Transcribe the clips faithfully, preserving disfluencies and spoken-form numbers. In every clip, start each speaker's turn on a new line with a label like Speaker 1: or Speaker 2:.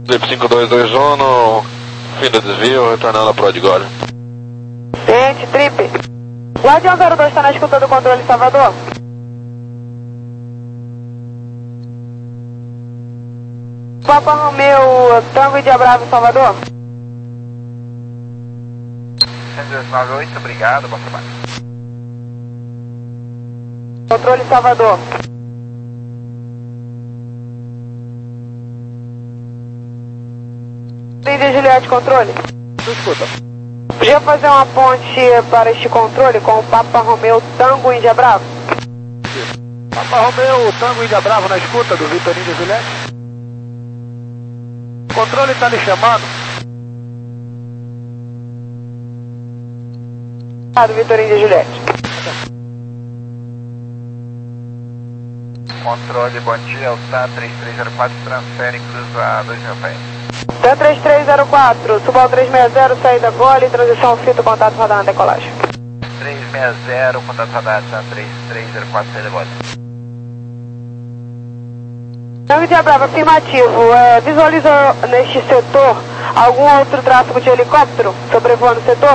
Speaker 1: Trip cinco dois dois um no fim do desvio, retornando para o Odgore.
Speaker 2: Gente, Trip. Guardião zero dois está na escuta do controle Salvador. Papa Romeu, Tango e Dia Bravo, Salvador.
Speaker 3: cento e nove oito, obrigado, bom trabalho.
Speaker 2: Controle Salvador. Índia Juliette, controle.
Speaker 4: Escuta.
Speaker 2: Podia fazer uma ponte para este controle com o Papa Romeu, Tango Índia Bravo?
Speaker 4: Papa Romeu, Tango Índia Bravo na escuta do Vitor Índia Juliette. O controle está lhe chamando.
Speaker 2: Ah, do Vitor Índia Juliette.
Speaker 3: Controle, bom dia, é o T A três três zero quatro, transfere cruza dois mil pés.
Speaker 2: T A três três zero quatro, suba ao três seis zero, saída gole, transição fito, contato radar na decolagem.
Speaker 3: três seis zero, contato radar, T A três três zero quatro, saída gole.
Speaker 2: Tango Dia Bravo, afirmativo. É, visualiza neste setor algum outro tráfego de helicóptero sobrevoando o setor?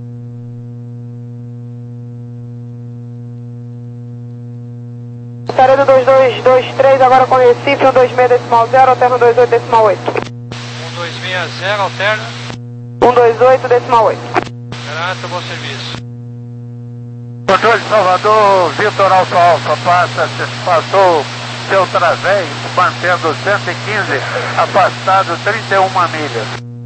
Speaker 2: Saída dois dois dois três, agora com Recife, um dois seis decimal zero, alterna um dois oito decimal oito.
Speaker 5: um dois seis zero, alterna.
Speaker 2: um dois oito decimal oito.
Speaker 5: Grato, bom serviço.
Speaker 4: Controle Salvador, Vitor Alfa Alfa, passa, passou seu través, mantendo cento e quinze, afastado trinta e uma milhas.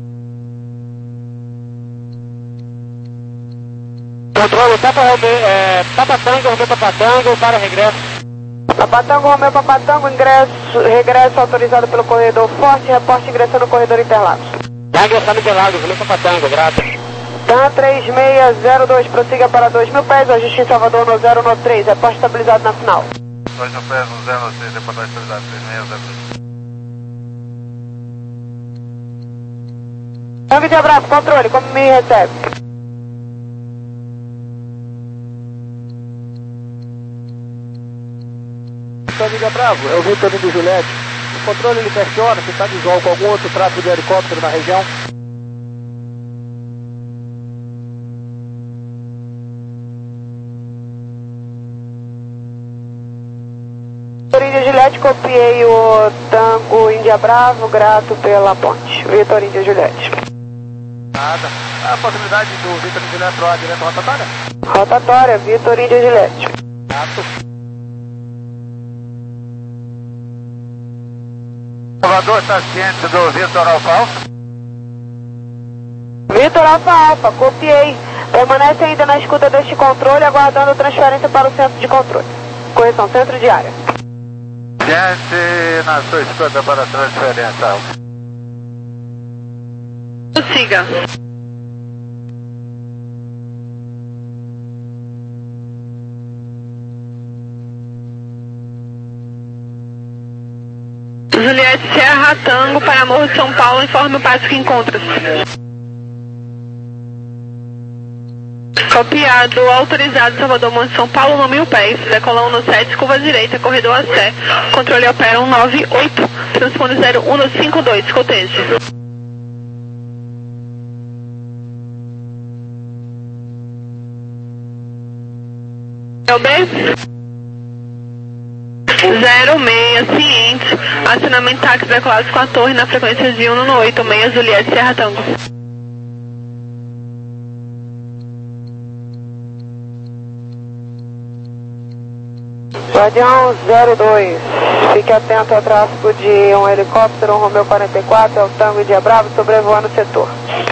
Speaker 4: Controle Papa Romeu, é, Papa Tango, Romeu Papa Tango, para regresso.
Speaker 2: Papatango, Romeu Papatango, ingresso, regresso autorizado pelo corredor Forte, reporte ingressando no corredor Interlagos.
Speaker 4: Já ingressando Interlagos, Romeu Papa Tango, grato.
Speaker 2: T A três seis zero dois, prossiga para dois mil pés, ajuste em Salvador no zero no três, reporte estabilizado na final.
Speaker 3: dois mil pés no zero seis, reportagem estabilizado, três seis zero dois.
Speaker 2: Tango de abraço, controle, como me recebe?
Speaker 4: Amiga Bravo, é o Vitor do Juliette. O controle ele questiona se está visual com algum outro tráfego de helicóptero na região.
Speaker 2: Vitor Índia Juliette, copiei o Tango Índia Bravo, grato pela ponte. Vitor Índia Juliette.
Speaker 4: Nada. A possibilidade do Vitor Índia Juliette rolar direto rotatória?
Speaker 2: Rotatória, Vitor Índia Juliette.
Speaker 4: Grato. Salvador está ciente do Vitor Alfa Alfa?
Speaker 2: Vitor Alfa Alfa, copiei. Permanece ainda na escuta deste controle, aguardando transferência para o centro de controle. Correção, centro de área.
Speaker 4: Ciente na sua escuta para a transferência, Alfa.
Speaker 2: Siga. Juliette Serra Tango para Morro de São Paulo, informe o passo que encontra-se. Copiado, autorizado, Salvador, Morro de São Paulo, no mil pés, decolão no sete, curva direita, corredor a Sé, controle opera um nove oito, transpone zero um no cinco dois, cotejo. É o B? zero seis, ciente, acionamento táxi decolados com a torre na frequência de um no oito seis, Juliette Serra Tango. Guardião zero dois, fique atento ao tráfego de um helicóptero, um Romeu quarenta e quatro, é o Tango e Dia Bravo, sobrevoando o setor.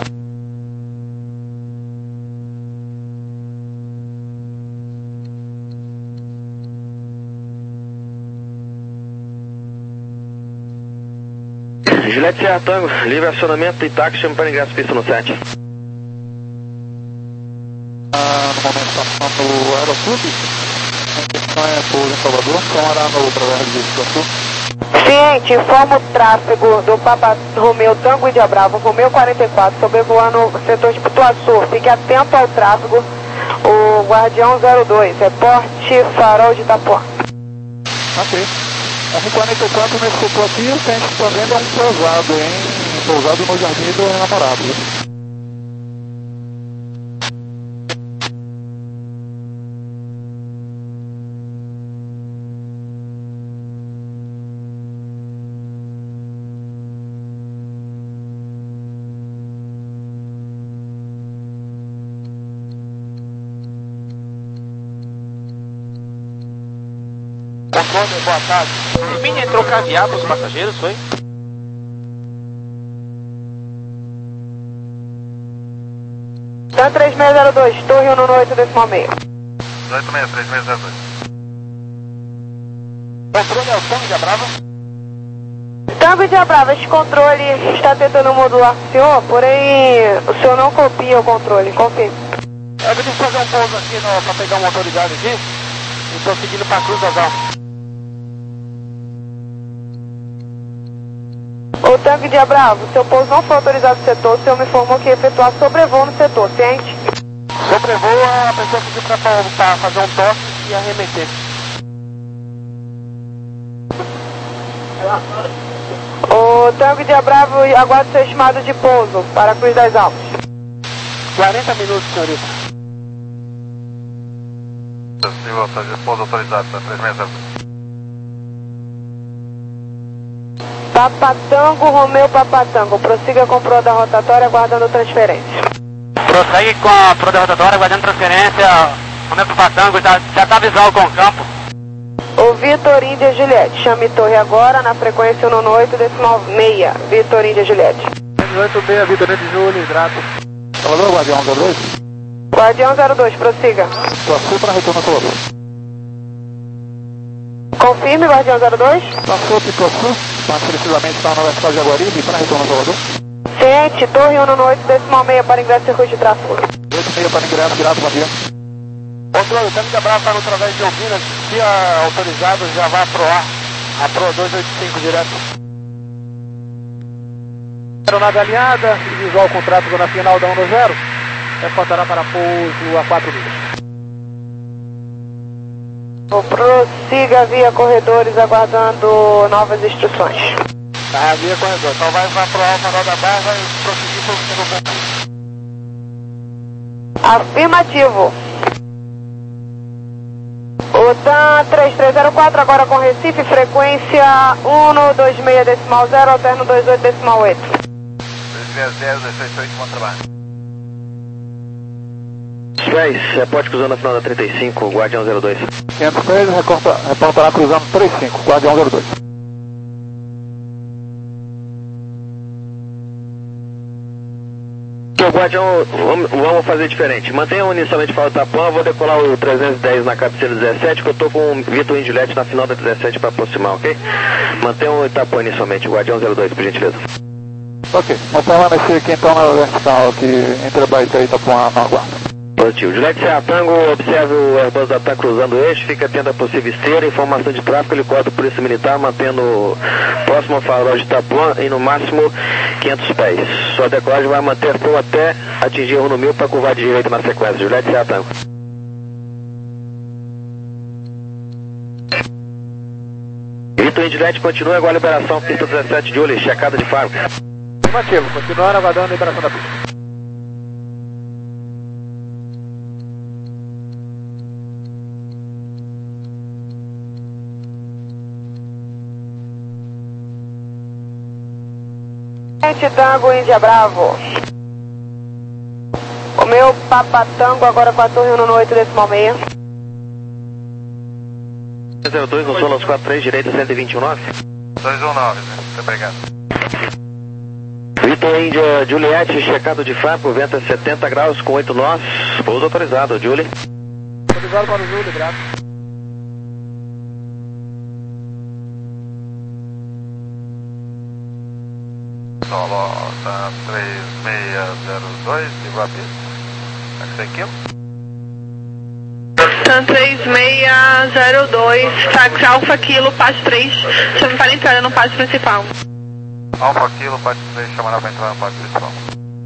Speaker 6: Juliette Serra Tango, livre acionamento e táxi, chama para ingresso pista no sete.
Speaker 4: Ah, no momento está no Aeroclube, a questão é por em Salvador, tomará no através de Sul.
Speaker 2: Ciente, informa o tráfego do Papa Romeu Tango e Dia Bravo, Romeu quarenta e quatro, sobrevoando o setor de Pituaçu. Fique atento ao tráfego, o Guardião zero dois, reporte Farol de Itapuã.
Speaker 4: Ok. R quarenta e quatro nesse setor aqui, o que a gente está vendo é um cruzado, hein? pousado no Jardim do Namorado.
Speaker 7: Controle, boa tarde. O Mini entrou caviado os passageiros, foi?
Speaker 2: Tan três seis zero dois, Torre um no oito decimal meio.
Speaker 3: oito seis três seis zero dois.
Speaker 7: Controle é o Tango de Abrava.
Speaker 2: Tango de Abrava, esse controle está tentando modular o senhor, porém o senhor não copia o controle, confirme.
Speaker 7: Eu preciso fazer um pouso aqui para pegar uma autoridade aqui. E estou seguindo para a Cruz das Almas.
Speaker 2: O Tanque de Abravo, seu pouso não foi autorizado no setor, o senhor me informou que ia efetuar sobrevoo no setor, ciente?
Speaker 7: Sobrevoo, a pessoa pediu para fazer um toque e arremeter.
Speaker 2: O Tanque de Abravo aguarda seu estimado de pouso para a Cruz das Almas.
Speaker 7: quarenta minutos, senhorita.
Speaker 3: Possível, pouso autorizado, três seis zero dois.
Speaker 2: Papatango, Romeu Papatango, prossiga com proa da rotatória aguardando transferência.
Speaker 7: Prossegue com a proa da rotatória aguardando transferência. Romeu Papatango, já está visual com o campo.
Speaker 2: O Vitor Índia Juliette, chame torre agora na frequência um no oito decimal meia, Vitor Índia Juliette.
Speaker 4: oito seis, Vitor Índia Juliette, grato. Salvador, Guardião zero dois.
Speaker 2: Guardião zero dois, prossiga.
Speaker 4: Passou para retorno Salvador.
Speaker 2: Confirme, Guardião zero dois.
Speaker 4: Passou, Picoçu, mais precisamente está na Universidade de Jaguaribe, para retorno Salvador.
Speaker 2: Ciente, torre um no oito decimal meia para ingresso circuito de tráfego.
Speaker 4: oito seis para ingresso, grato, Guardião.
Speaker 7: Controle, o Tanque de Abrava está através de Ouvinas, se autorizado já vai pro ar, a Pro duzentos e oitenta e cinco direto.
Speaker 4: Aeronave alinhada, visual com tráfego na final da um no zero, reportará para pouso a quatro milhas.
Speaker 2: Prossiga via corredores aguardando novas instruções.
Speaker 7: Tá, via corredor, então vai, vai pro Alfa da Barra e vai prosseguir pelo
Speaker 2: Afirmativo. O Tan três três zero quatro agora com Recife, frequência um no dois seis decimal zero, alterno dois oito decimal oito.
Speaker 3: dois seis zero, dois seis oito, bom trabalho.
Speaker 6: Suez, reporte cruzando a final da trinta e cinco, Guardião zero dois.
Speaker 4: quinhentos três, reportará cruzando trinta e cinco, Guardião zero dois.
Speaker 6: Então, Guardião, vamos, vamos fazer diferente. Mantenha inicialmente para o Tapão, eu vou decolar o trezentos e dez na cabeceira dezessete, que eu estou com o Vitor Indilete na final da dezessete para aproximar, ok? Mantenha o Itapão inicialmente, Guardião zero dois, por gentileza.
Speaker 4: Ok, vamos permanecer aqui então na vertical, aqui entre a Baita e Itapuã na guarda.
Speaker 6: Positivo. Juliette Serra Tango, observe o Airbus da TAM cruzando o eixo, fica atento à possível esteira, informação de tráfego, helicóptero Polícia Militar, mantendo próximo ao farol de Itapuã e no máximo quinhentos pés. Sua decolagem vai manter voo até atingir o no mil para curvar de direita na sequência. Juliette Serra Tango. Vitor Indilete continua agora a liberação, pista dezessete de Uli, checada de faro.
Speaker 4: Afirmativo, continuando aguardando a liberação da pista.
Speaker 2: Tango Índia Bravo. O meu Papatango agora com a torre um no oito decimal meia.
Speaker 6: zero dois, no Solos quatro três, direita cento e vinte e nove.
Speaker 3: dois um nove, né? Muito obrigado.
Speaker 6: Vitor Índia Juliette, checado de faro, por vento a setenta graus com oito nós, pouso autorizado, Julie.
Speaker 4: Autorizado para o Julie, grato.
Speaker 3: Solo, tá três seis zero dois, igual a pista. Aqui aqui.
Speaker 8: Tan três seis zero dois, táxi Alfa Kilo, passe três, chama para entrar no passe principal.
Speaker 3: Alfa Kilo, passe três, chamará para entrar no passe principal.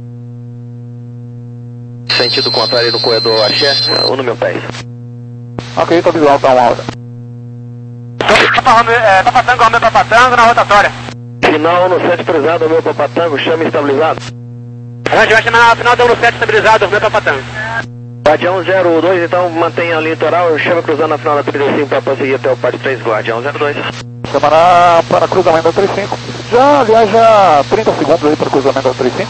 Speaker 6: Sentido contrário no corredor Axé, um no meu pé.
Speaker 4: Ok, tô visual, tá uma hora.
Speaker 7: Papatango, Romeu Papatango na rotatória.
Speaker 6: final no sete autorizado, Romeu Papa Tango, chame estabilizado.
Speaker 7: Avante, vai chamar na final do sete estabilizado, Romeu Papa Tango.
Speaker 6: Guardião zero dois, então mantenha a linha litoral, chama cruzando na final da trinta e cinco para prosseguir até o Pátio três, Guardião zero dois.
Speaker 4: Chamará para cruzamento da trinta e cinco. Já, aliás, já trinta segundos aí para cruzamento da trinta e cinco.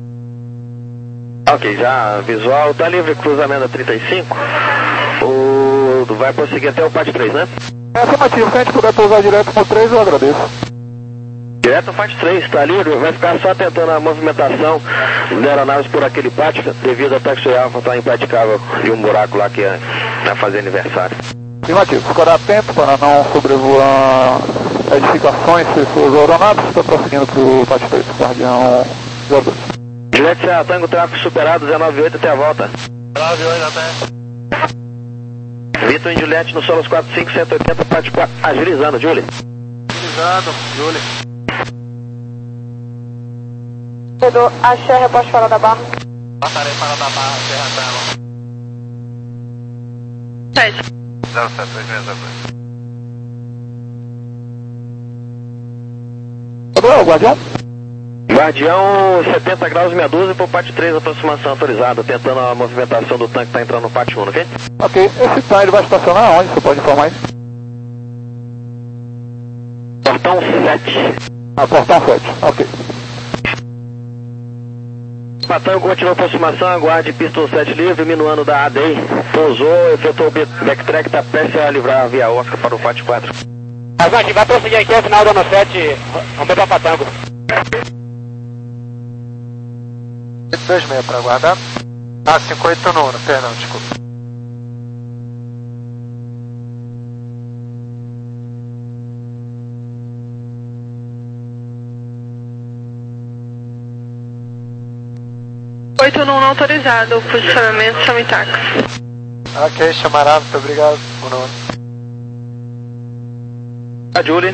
Speaker 6: Ok, já visual, tá livre cruzamento da trinta e cinco. O... vai prosseguir até o Pátio três, né?
Speaker 4: É afirmativo, se a gente puder pousar direto no três, eu agradeço.
Speaker 6: Direto no Pátio três, está livre, vai ficar só tentando a movimentação da aeronaves por aquele pátio, devido ao taxi alfa estar impraticável de um buraco lá que é na fazer aniversário.
Speaker 4: Afirmativo, ficará atento para não sobrevoar edificações, pessoas ou aeronaves, está prosseguindo para o Pátio três, Guardião zero dois.
Speaker 6: Juliette Serra Tango, tráfego superado, dezenove oito até a volta.
Speaker 3: dezenove oito até.
Speaker 6: Vitor em Juliette no Solos quatro cinco, cento e oitenta, Pátio quatro, agilizando, Julie.
Speaker 3: Agilizando, Julie.
Speaker 2: Pedro, achei a reposte fora da barra.
Speaker 3: Passarei para da barra, Serra Tango.
Speaker 8: sete.
Speaker 3: zero sete, dois seis zero dois.
Speaker 4: Cadê o Guardião?
Speaker 6: Guardião setenta graus, meia dúzia para o Pátio três, aproximação autorizada, tentando a movimentação do tanque que está entrando no Pátio um, ok?
Speaker 4: Ok, esse time ele vai estacionar onde? Você pode informar isso?
Speaker 6: Portão sete.
Speaker 4: Ah, portão sete, ok.
Speaker 6: Patango continua a aproximação, aguarde pista sete livre, minuano da A D I. Pousou, efetuou o backtrack, está prestes a livrar a via Oscar para o Pátio quatro.
Speaker 7: Avante, vai prosseguir aqui ao final do ano sete, Romeu Papa Tango.
Speaker 3: dois seis para aguardar. Ah, cinco oito no Uno, perdão, desculpa.
Speaker 8: oito não autorizado, posicionamento chame táxi.
Speaker 3: Ok, chamará, muito obrigado, Uno.
Speaker 6: A Julie.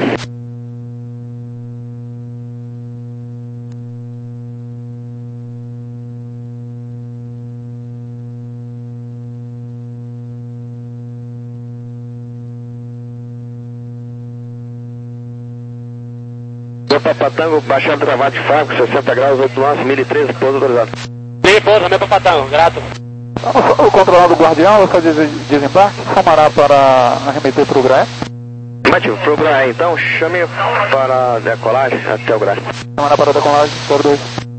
Speaker 6: Papa Tango, baixando travado de fábrica, sessenta graus, oito nove, mil e treze, pouso autorizado.
Speaker 7: Sim, pouso, Romeu Papa Tango, grato.
Speaker 4: O controlado do Guardião, você desembarque, chamará para arremeter para o Graé.
Speaker 6: Afirmativo, para o Graé, então chame para a decolagem até o Graé.
Speaker 4: Chamará para a decolagem, zero dois.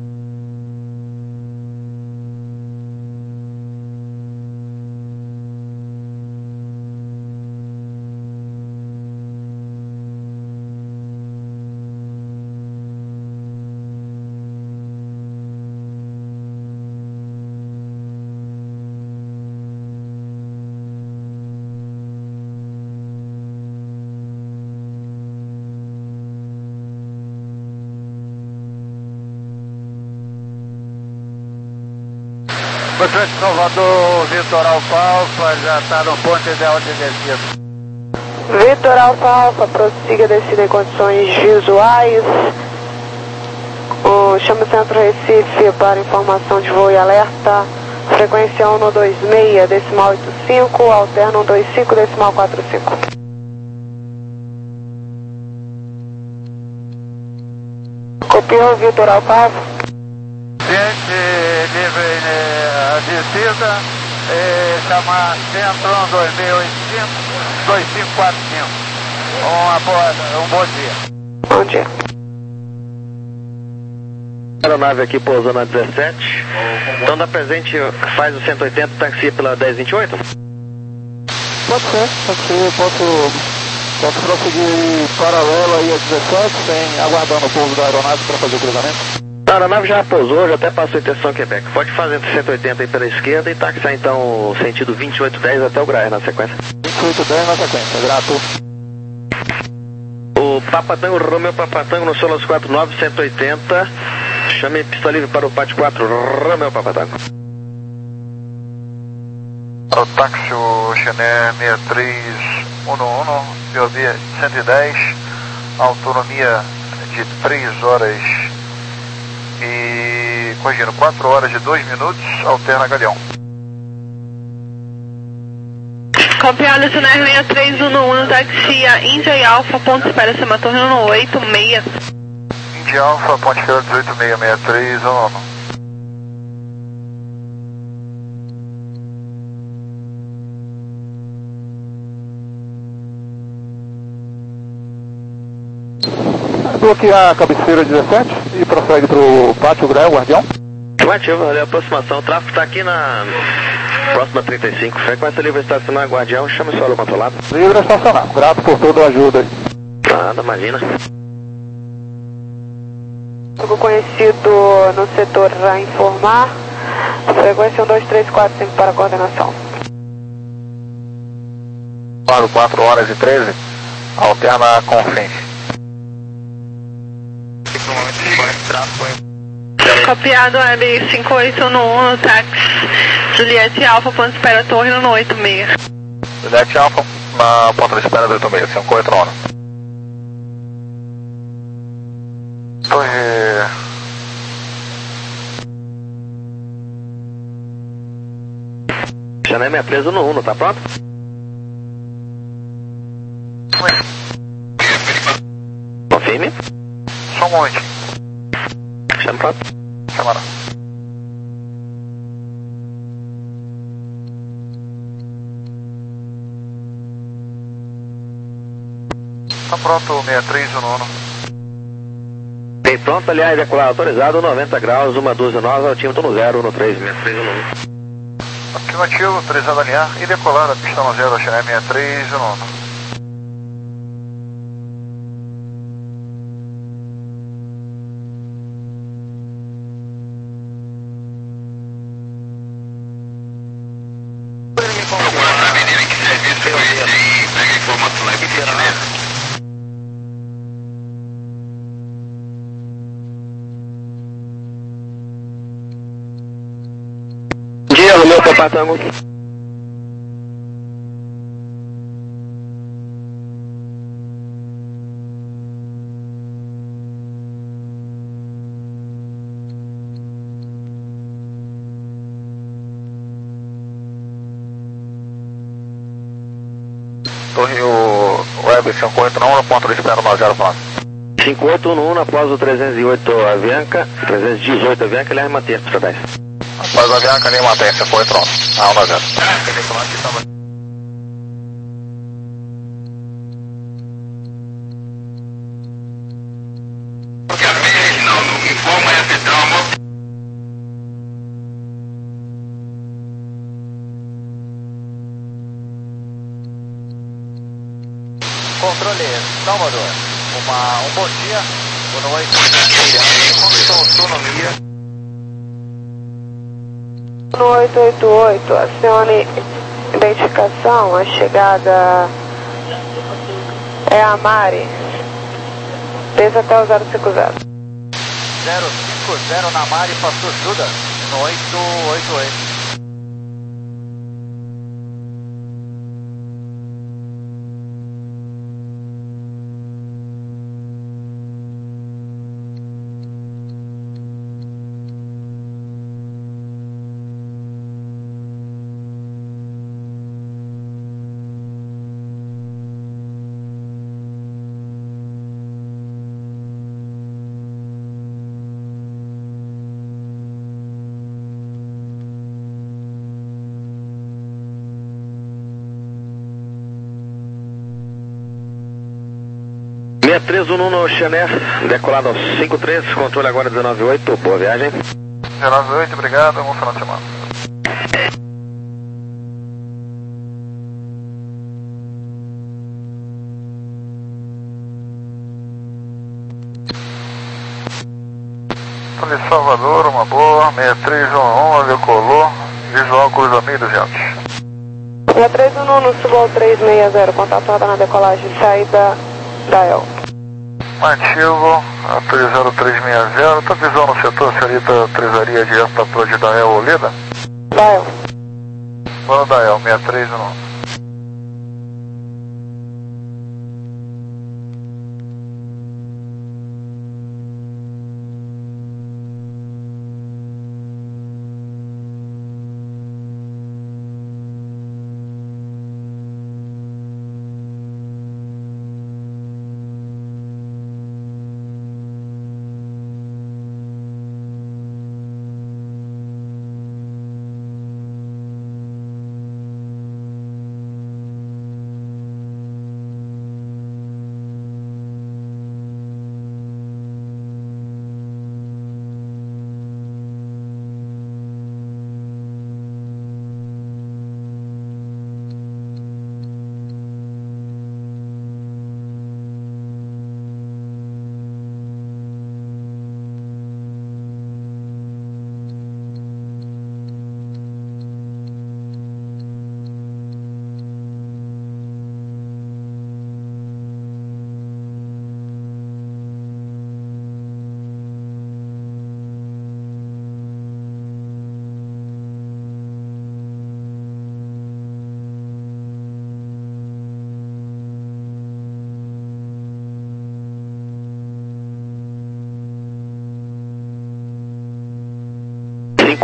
Speaker 4: Bastante Salvador, Vitor Alfa Alfa, já está no ponto ideal de descida.
Speaker 2: Vitor Alfa Alfa, prossiga a descida em condições visuais. O chame Centro Recife para informação de voo e alerta. Frequência um dois seis, decimal oito cinco, alterno um dois cinco, decimal quatro cinco. Copiou Vitor Alfa Alfa.
Speaker 4: Gente, livre a descida, e chamar Centro um dois seis oito cinco, dois cinco quatro cinco. Uma boa, um bom dia.
Speaker 2: Bom dia.
Speaker 6: Aeronave aqui pousando a dezessete. Então da presente faz o cento e oitenta, taxia pela dez vinte e oito?
Speaker 4: Pode ser, pode ser, posso, posso prosseguir paralelo aí a dezessete, sem aguardando o pouso da aeronave para fazer o cruzamento.
Speaker 6: A aeronave já pousou, já até passou a intenção Quebec. Pode fazer entre cento e oitenta aí pela esquerda e taxar então sentido vinte e oito dez até o Graé na sequência.
Speaker 4: vinte e oito dez na sequência, grato.
Speaker 6: O Papa Tango, Romeu Papa Tango no Solos quatro nove, cento e oitenta. Chame pista livre para o Pátio quatro, Romeu Papa Tango.
Speaker 3: Para o táxi, o Chené seis três um um, Biovia cento e dez, autonomia de três horas e, corrigindo, quatro horas e dois minutos, alterna Galeão.
Speaker 8: Copiado Cenar seis três um um, taxia Índia e Alfa, ponto espera, Sema Torre um oito seis.
Speaker 3: Indy Alpha, Ponte Feira dezoito seis seis três, um nono.
Speaker 7: Bloquear a cabeceira dezessete e prossegue para o pátio Grael, Guardião.
Speaker 6: Afirmativo, ali a aproximação. O tráfego está aqui na próxima trinta e cinco. Frequência livre estacionar, Guardião. Chama o solo controlado.
Speaker 7: Livre estacionar. Grato por toda a ajuda aí.
Speaker 6: Nada, imagina.
Speaker 2: Algo conhecido no setor a informar. Frequência um dois três quatro cinco para coordenação.
Speaker 3: Claro, quatro horas e treze. Alterna com frente.
Speaker 8: Copiado Web cinco oito um um, táxi Juliette Alfa, ponto de espera Torre no oito seis.
Speaker 3: Juliette Alfa, na ponta de espera do oito seis, cinco oito um. Torre...
Speaker 6: Chanel sessenta e três no um, tá pronto? Confirme.
Speaker 3: Só um momento.
Speaker 6: Chama pronto.
Speaker 3: Chamaram. Tá pronto, seis três, o nono.
Speaker 6: Bem pronto, aliás, decolar autorizado, noventa graus, uma dúzia nova, altímetro no zero, no três, seis três, o nono.
Speaker 3: Afirmativo, autorizado a alinhar e decolar a pista no zero, a Chanel sessenta e três, o nono.
Speaker 6: Dia, Romeu Papa Tango.
Speaker 3: Torre Web cinco oito um, ponto de espera no zero quatro.
Speaker 6: cinco oito um um, após o trezentos e oito Avianca, trezentos e dezoito Avianca, ele vai manter para dez.
Speaker 3: Após a Avianca, nem mantém, cinco oito um. Ah, um zero.
Speaker 7: Controle Salvador. Uma, um bom dia. Boa noite. Autonomia.
Speaker 2: No oito oito oito, acione identificação, a chegada é a Mari. Desça até o zero cinco zero.
Speaker 7: zero cinco zero na Mari, passou ajuda no oito oito oito.
Speaker 6: seis três um um no Chanel, decolado aos cinco três, controle agora dezenove oito, boa viagem.
Speaker 3: dezenove oito, obrigado, bom final de semana. Torre Salvador, uma boa, seis três um um, decolou, visual cruzamento duzentos.
Speaker 2: seis três um um no Subol três seis zero, contato roda na decolagem, saída da El.
Speaker 3: Ativo, autorizado três seis zero, tá visual no setor, senhorita Trezaria direto da torre da El Oleda?
Speaker 2: Da El.
Speaker 3: Plano da El, seis três um um.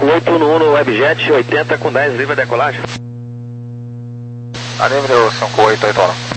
Speaker 6: cinco oito um um Webjet oitenta com dez, livre a decolagem.
Speaker 3: A livre o cinco oito oito um.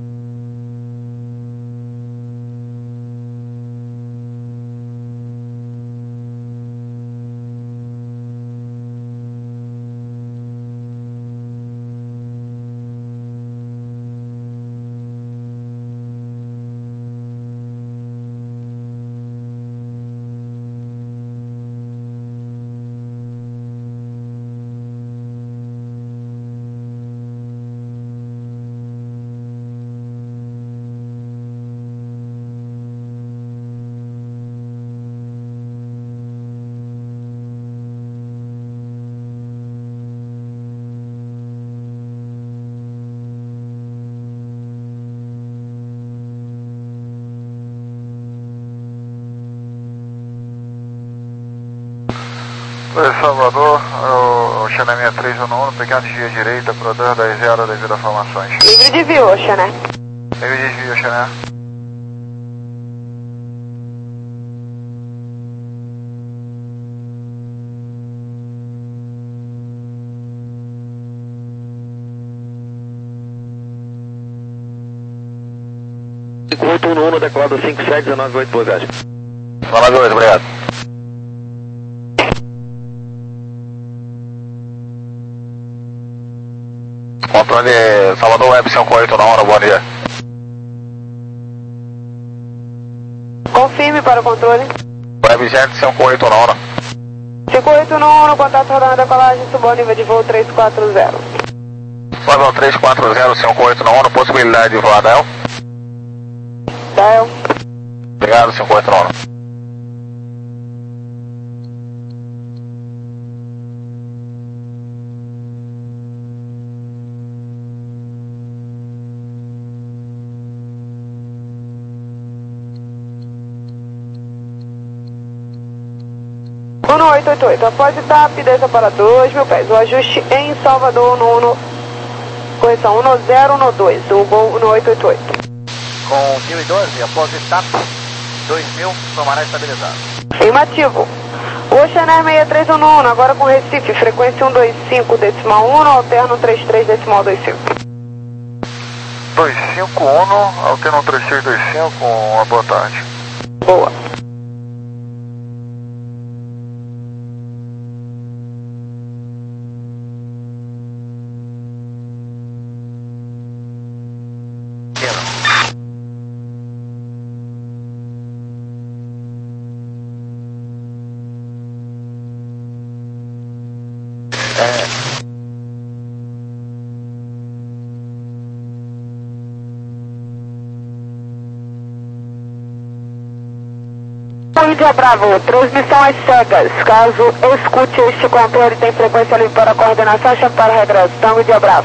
Speaker 3: Salvador, o Xané sessenta e três um um, pequeno desvio direita, para dois dez zero devido a formações.
Speaker 2: Livre desvio, Xané.
Speaker 3: Livre desvio, Xané.
Speaker 6: cinco oito um um, decolado cinco sete um nove oito, boa viagem.
Speaker 3: nove oito, obrigado. Controle Salvador Web cinco oito na hora, bom dia.
Speaker 2: Confirme para o controle.
Speaker 3: Webjet cinco oito na hora.
Speaker 2: cinco oito um, contato rodando a decolagem, subiu ao nível de voo três quatro zero.
Speaker 3: Sobe ao três quatro zero cinco oito na hora, possibilidade de voar Del.
Speaker 2: Del.
Speaker 3: Obrigado, cinco oito na hora.
Speaker 2: um oito oito oito, após o T A P, desça para dois mil pés. O ajuste em Salvador no Uno, correção um zero um dois, o Gol um oito oito oito.
Speaker 7: Com mil e doze, após o T A P, dois mil, tomará estabilizado.
Speaker 2: Afirmativo. O Xané seis três um um, agora com Recife, frequência um dois cinco decimal um, alterno três três decimal dois cinco.
Speaker 3: dois cinco um, alterno três três dois cinco, uma boa tarde.
Speaker 2: Boa. Índia Bravo, transmissão às cegas. Caso escute este controle, tem frequência livre para coordenação, chame para regresso. Tango Índia Bravo.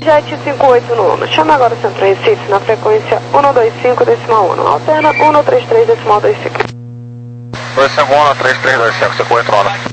Speaker 2: Jet cinco oito no Uno. Chama agora o Centro Recife na frequência um dois cinco decimal um. Alterna um três três decimal vinte e cinco.
Speaker 3: dois cinco um, três três dois cinco, cinco oito nove.